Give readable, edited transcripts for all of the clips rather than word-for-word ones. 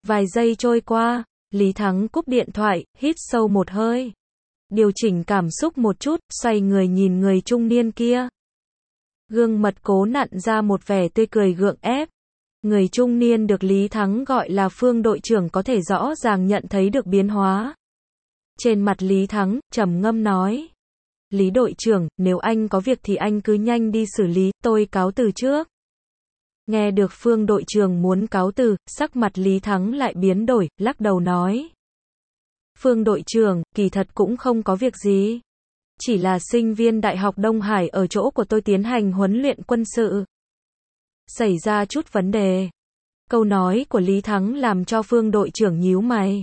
Vài giây trôi qua, Lý Thắng cúp điện thoại, hít sâu một hơi. Điều chỉnh cảm xúc một chút, xoay người nhìn người trung niên kia. Gương mặt cố nặn ra một vẻ tươi cười gượng ép. Người trung niên được Lý Thắng gọi là Phương đội trưởng có thể rõ ràng nhận thấy được biến hóa. Trên mặt Lý Thắng, trầm ngâm nói. Lý đội trưởng, nếu anh có việc thì anh cứ nhanh đi xử lý, tôi cáo từ trước. Nghe được Phương đội trưởng muốn cáo từ, sắc mặt Lý Thắng lại biến đổi, lắc đầu nói. Phương đội trưởng, kỳ thật cũng không có việc gì. Chỉ là sinh viên Đại học Đông Hải ở chỗ của tôi tiến hành huấn luyện quân sự. Xảy ra chút vấn đề. Câu nói của Lý Thắng làm cho Phương đội trưởng nhíu mày.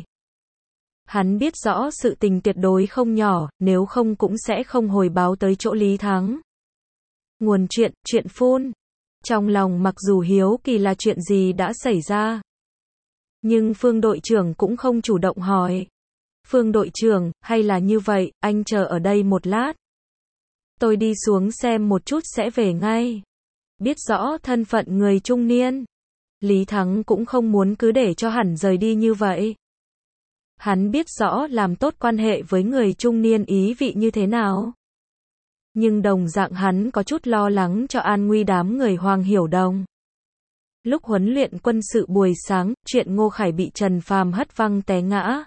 Hắn biết rõ sự tình tuyệt đối không nhỏ, nếu không cũng sẽ không hồi báo tới chỗ Lý Thắng. Nguồn chuyện phun. Trong lòng mặc dù hiếu kỳ là chuyện gì đã xảy ra. Nhưng Phương đội trưởng cũng không chủ động hỏi. Phương đội trưởng, hay là như vậy, anh chờ ở đây một lát. Tôi đi xuống xem một chút sẽ về ngay. Biết rõ thân phận người trung niên. Lý Thắng cũng không muốn cứ để cho hẳn rời đi như vậy. Hắn biết rõ làm tốt quan hệ với người trung niên ý vị như thế nào. Nhưng đồng dạng hắn có chút lo lắng cho an nguy đám người Hoàng Hiểu Đông. Lúc huấn luyện quân sự buổi sáng, chuyện Ngô Khải bị Trần Phàm hất văng té ngã.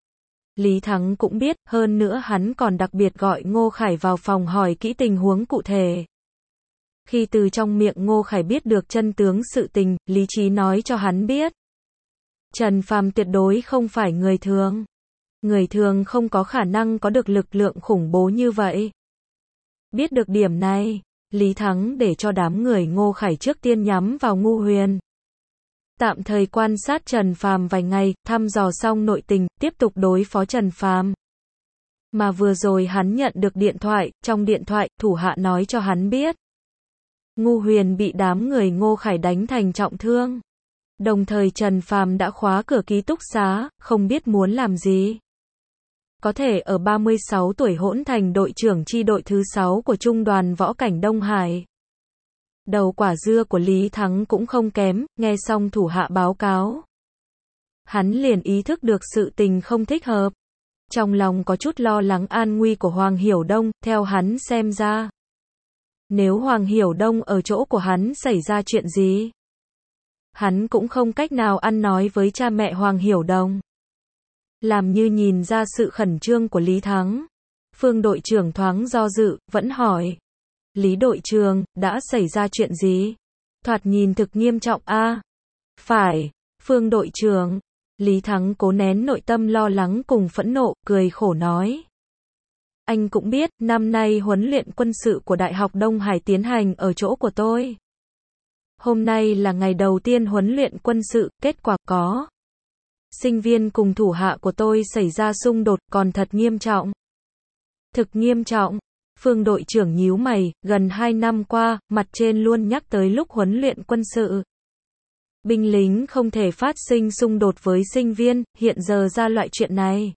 Lý Thắng cũng biết, hơn nữa hắn còn đặc biệt gọi Ngô Khải vào phòng hỏi kỹ tình huống cụ thể. Khi từ trong miệng Ngô Khải biết được chân tướng sự tình, lý trí nói cho hắn biết. Trần Phàm tuyệt đối không phải người thường. Người thường không có khả năng có được lực lượng khủng bố như vậy. Biết được điểm này, Lý Thắng để cho đám người Ngô Khải trước tiên nhắm vào Ngô Huyền. Tạm thời quan sát Trần Phàm vài ngày, thăm dò xong nội tình, tiếp tục đối phó Trần Phàm. Mà vừa rồi hắn nhận được điện thoại, trong điện thoại, thủ hạ nói cho hắn biết. Ngô Huyền bị đám người Ngô Khải đánh thành trọng thương. Đồng thời Trần Phàm đã khóa cửa ký túc xá, không biết muốn làm gì. Có thể ở 36 tuổi hỗn thành đội trưởng chi đội thứ 6 của Trung đoàn Võ cảnh Đông Hải. Đầu quả dưa của Lý Thắng cũng không kém, nghe xong thủ hạ báo cáo. Hắn liền ý thức được sự tình không thích hợp. Trong lòng có chút lo lắng an nguy của Hoàng Hiểu Đông, theo hắn xem ra. Nếu Hoàng Hiểu Đông ở chỗ của hắn xảy ra chuyện gì? Hắn cũng không cách nào ăn nói với cha mẹ Hoàng Hiểu Đông. Làm như nhìn ra sự khẩn trương của Lý Thắng. Phương đội trưởng thoáng do dự, vẫn hỏi. Lý đội trưởng, đã xảy ra chuyện gì? Thoạt nhìn thực nghiêm trọng a. Phải, Phương đội trưởng. Lý Thắng cố nén nội tâm lo lắng cùng phẫn nộ, cười khổ nói. Anh cũng biết, năm nay huấn luyện quân sự của Đại học Đông Hải tiến hành ở chỗ của tôi. Hôm nay là ngày đầu tiên huấn luyện quân sự, kết quả có. Sinh viên cùng thủ hạ của tôi xảy ra xung đột, còn thật nghiêm trọng. Thực nghiêm trọng. Phương đội trưởng nhíu mày, gần 2 năm qua, mặt trên luôn nhắc tới lúc huấn luyện quân sự. Binh lính không thể phát sinh xung đột với sinh viên, hiện giờ ra loại chuyện này.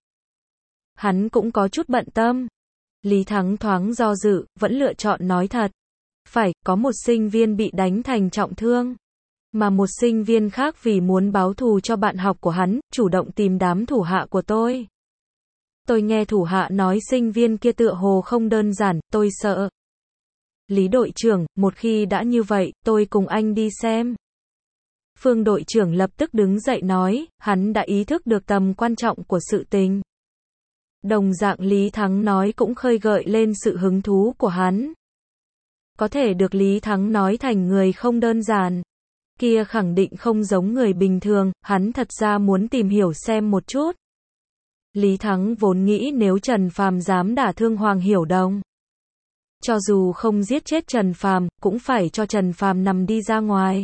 Hắn cũng có chút bận tâm. Lý Thắng thoáng do dự, vẫn lựa chọn nói thật. Phải, có một sinh viên bị đánh thành trọng thương. Mà một sinh viên khác vì muốn báo thù cho bạn học của hắn, chủ động tìm đám thủ hạ của tôi. Tôi nghe thủ hạ nói sinh viên kia tựa hồ không đơn giản, tôi sợ. Lý đội trưởng, một khi đã như vậy, tôi cùng anh đi xem. Phương đội trưởng lập tức đứng dậy nói, hắn đã ý thức được tầm quan trọng của sự tình. Đồng dạng Lý Thắng nói cũng khơi gợi lên sự hứng thú của hắn. Có thể được Lý Thắng nói thành người không đơn giản. Kia khẳng định không giống người bình thường, hắn thật ra muốn tìm hiểu xem một chút. Lý Thắng vốn nghĩ nếu Trần Phàm dám đả thương Hoàng Hiểu Đông. Cho dù không giết chết Trần Phàm, cũng phải cho Trần Phàm nằm đi ra ngoài.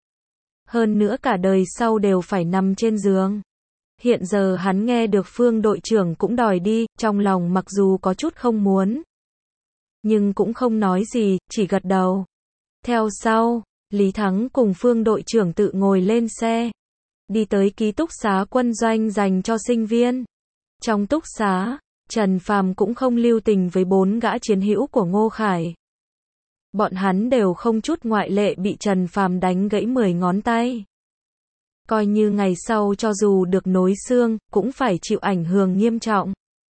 Hơn nữa cả đời sau đều phải nằm trên giường. Hiện giờ hắn nghe được Phương đội trưởng cũng đòi đi, trong lòng mặc dù có chút không muốn. Nhưng cũng không nói gì, chỉ gật đầu. Theo sau, Lý Thắng cùng Phương đội trưởng tự ngồi lên xe. Đi tới ký túc xá quân doanh dành cho sinh viên. Trong túc xá, Trần Phàm cũng không lưu tình với 4 gã chiến hữu của Ngô Khải. Bọn hắn đều không chút ngoại lệ bị Trần Phàm đánh gãy 10 ngón tay. Coi như ngày sau cho dù được nối xương, cũng phải chịu ảnh hưởng nghiêm trọng.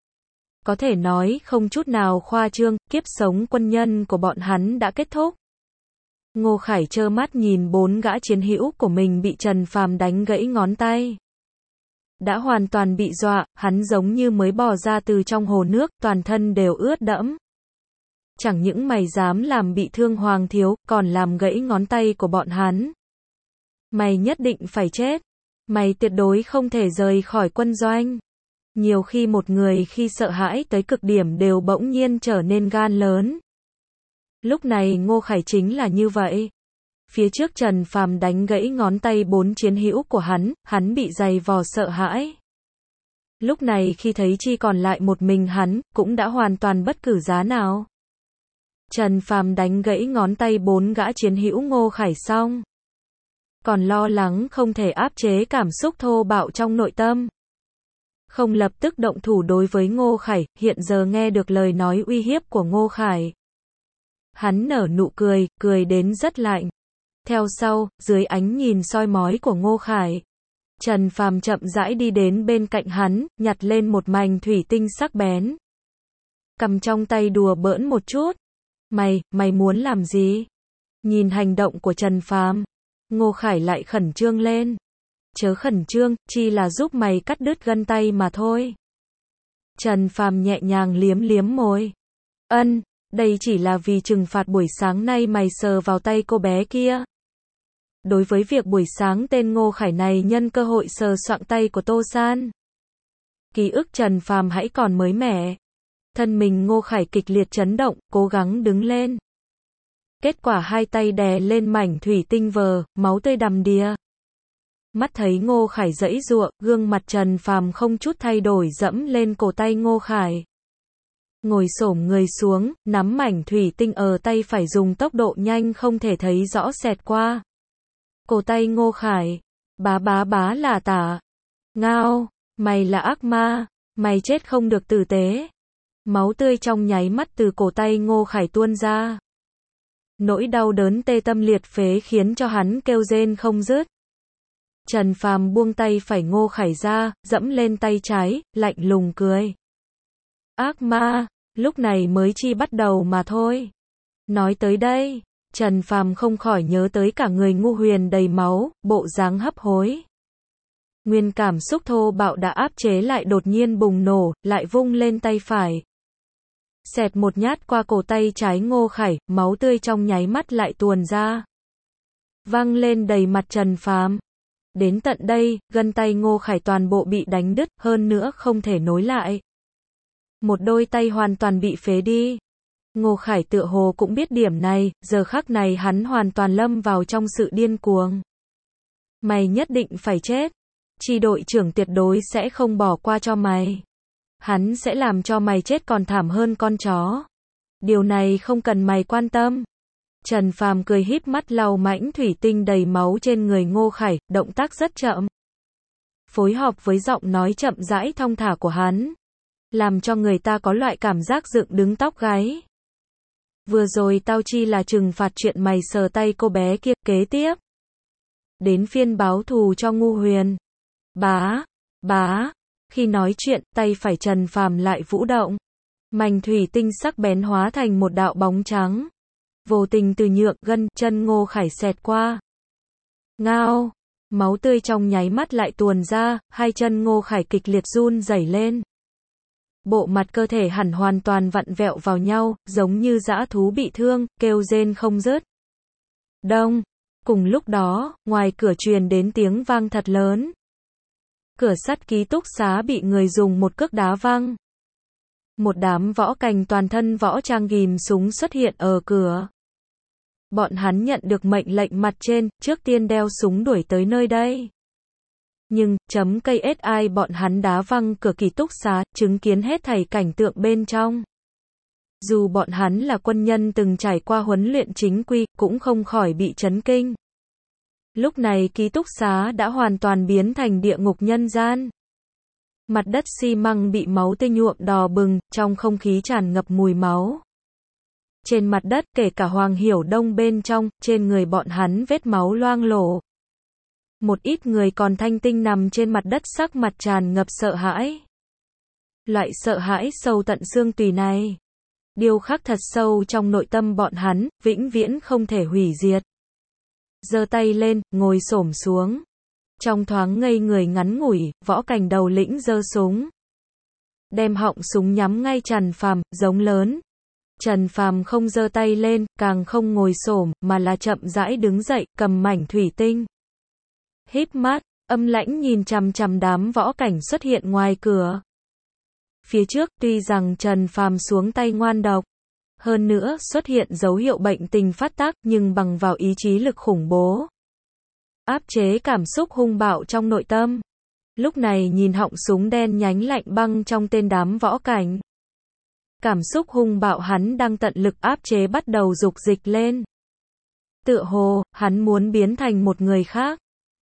Có thể nói không chút nào khoa trương, kiếp sống quân nhân của bọn hắn đã kết thúc. Ngô Khải trơ mắt nhìn 4 gã chiến hữu của mình bị Trần Phàm đánh gãy ngón tay. Đã hoàn toàn bị dọa, hắn giống như mới bò ra từ trong hồ nước, toàn thân đều ướt đẫm. Chẳng những mày dám làm bị thương Hoàng thiếu, còn làm gãy ngón tay của bọn hắn. Mày nhất định phải chết. Mày tuyệt đối không thể rời khỏi quân doanh. Nhiều khi một người khi sợ hãi tới cực điểm đều bỗng nhiên trở nên gan lớn. Lúc này Ngô Khải chính là như vậy. Phía trước Trần Phàm đánh gãy ngón tay 4 chiến hữu của hắn bị dày vò sợ hãi. Lúc này khi thấy chỉ còn lại một mình hắn, cũng đã hoàn toàn bất cứ giá nào. Trần Phàm đánh gãy ngón tay 4 gã chiến hữu Ngô Khải xong. Còn lo lắng không thể áp chế cảm xúc thô bạo trong nội tâm. Không lập tức động thủ đối với Ngô Khải, hiện giờ nghe được lời nói uy hiếp của Ngô Khải. Hắn nở nụ cười, cười đến rất lạnh. Theo sau, dưới ánh nhìn soi mói của Ngô Khải, Trần Phàm chậm rãi đi đến bên cạnh hắn, nhặt lên một mảnh thủy tinh sắc bén. Cầm trong tay đùa bỡn một chút. Mày muốn làm gì? Nhìn hành động của Trần Phàm, Ngô Khải lại khẩn trương lên. Chớ khẩn trương, chỉ là giúp mày cắt đứt gân tay mà thôi. Trần Phàm nhẹ nhàng liếm liếm môi. Đây chỉ là vì trừng phạt buổi sáng nay mày sờ vào tay cô bé kia. Đối với việc buổi sáng tên Ngô Khải này nhân cơ hội sờ soạng tay của Tô San. Ký ức Trần Phàm hãy còn mới mẻ. Thân mình Ngô Khải kịch liệt chấn động, cố gắng đứng lên. Kết quả hai tay đè lên mảnh thủy tinh vờ, máu tươi đầm đìa. Mắt thấy Ngô Khải giãy giụa, gương mặt Trần Phàm không chút thay đổi dẫm lên cổ tay Ngô Khải. Ngồi xổm người xuống, nắm mảnh thủy tinh ở tay phải dùng tốc độ nhanh không thể thấy rõ xẹt qua cổ tay Ngô Khải. Bá là tả. Ngao, mày là ác ma, mày chết không được tử tế. Máu tươi trong nháy mắt từ cổ tay Ngô Khải tuôn ra. Nỗi đau đớn tê tâm liệt phế khiến cho hắn kêu rên không dứt. Trần Phàm buông tay phải Ngô Khải ra, dẫm lên tay trái, lạnh lùng cười. Ác ma, lúc này mới chỉ bắt đầu mà thôi. Nói tới đây, Trần Phàm không khỏi nhớ tới cả người Ngô Huyền đầy máu, bộ dáng hấp hối. Nguyên cảm xúc thô bạo đã áp chế lại đột nhiên bùng nổ, lại vung lên tay phải. Xẹt một nhát qua cổ tay trái Ngô Khải, máu tươi trong nháy mắt lại tuôn ra. Văng lên đầy mặt Trần Phàm. Đến tận đây, gân tay Ngô Khải toàn bộ bị đánh đứt, hơn nữa không thể nối lại. Một đôi tay hoàn toàn bị phế đi. Ngô Khải tựa hồ cũng biết điểm này, giờ khắc này hắn hoàn toàn lâm vào trong sự điên cuồng. Mày nhất định phải chết. Chi đội trưởng tuyệt đối sẽ không bỏ qua cho mày. Hắn sẽ làm cho mày chết còn thảm hơn con chó. Điều này không cần mày quan tâm. Trần Phàm cười híp mắt lau mảnh thủy tinh đầy máu trên người Ngô Khải, động tác rất chậm. Phối hợp với giọng nói chậm rãi thong thả của hắn, làm cho người ta có loại cảm giác dựng đứng tóc gáy. Vừa rồi tao chi là trừng phạt chuyện mày sờ tay cô bé kia, kế tiếp đến phiên báo thù cho Ngô Huyền. Bá. Khi nói chuyện, tay phải Trần Phàm lại vũ động. Mảnh thủy tinh sắc bén hóa thành một đạo bóng trắng. Vô tình từ nhượng gân chân Ngô Khải xẹt qua. Ngao, máu tươi trong nháy mắt lại tuôn ra, hai chân Ngô Khải kịch liệt run rẩy lên. Bộ mặt cơ thể hẳn hoàn toàn vặn vẹo vào nhau, giống như dã thú bị thương, kêu rên không dứt. Đông, cùng lúc đó, ngoài cửa truyền đến tiếng vang thật lớn. Cửa sắt ký túc xá bị người dùng một cước đá văng. Một đám võ cảnh toàn thân võ trang ghim súng xuất hiện ở cửa. Bọn hắn nhận được mệnh lệnh mặt trên, trước tiên đeo súng đuổi tới nơi đây. Nhưng, KSI bọn hắn đá văng cửa ký túc xá, chứng kiến hết thảy cảnh tượng bên trong. Dù bọn hắn là quân nhân từng trải qua huấn luyện chính quy, cũng không khỏi bị chấn kinh. Lúc này ký túc xá đã hoàn toàn biến thành địa ngục nhân gian. Mặt đất xi măng bị máu tươi nhuộm đỏ bừng, trong không khí tràn ngập mùi máu. Trên mặt đất, kể cả Hoàng Hiểu Đông bên trong, trên người bọn hắn vết máu loang lổ. một ít người còn thanh tinh nằm trên mặt đất sắc mặt tràn ngập sợ hãi. Loại sợ hãi sâu tận xương tủy này, điêu khắc thật sâu trong nội tâm bọn hắn, vĩnh viễn không thể hủy diệt. Giơ tay lên, ngồi xổm xuống. Trong thoáng ngây người ngắn ngủi, Võ Cảnh đầu lĩnh giơ súng. Đem họng súng nhắm ngay Trần Phàm, giống lớn. Trần Phàm không giơ tay lên, càng không ngồi xổm, mà là chậm rãi đứng dậy, cầm mảnh thủy tinh. Híp mắt, âm lãnh nhìn chằm chằm đám Võ Cảnh xuất hiện ngoài cửa. Phía trước, tuy rằng Trần Phàm xuống tay ngoan độc, hơn nữa xuất hiện dấu hiệu bệnh tình phát tác, nhưng bằng vào ý chí lực khủng bố, áp chế cảm xúc hung bạo trong nội tâm. Lúc này nhìn họng súng đen nhánh lạnh băng trong tên đám Võ Cảnh, cảm xúc hung bạo hắn đang tận lực áp chế bắt đầu dục dịch lên. Tựa hồ, hắn muốn biến thành một người khác.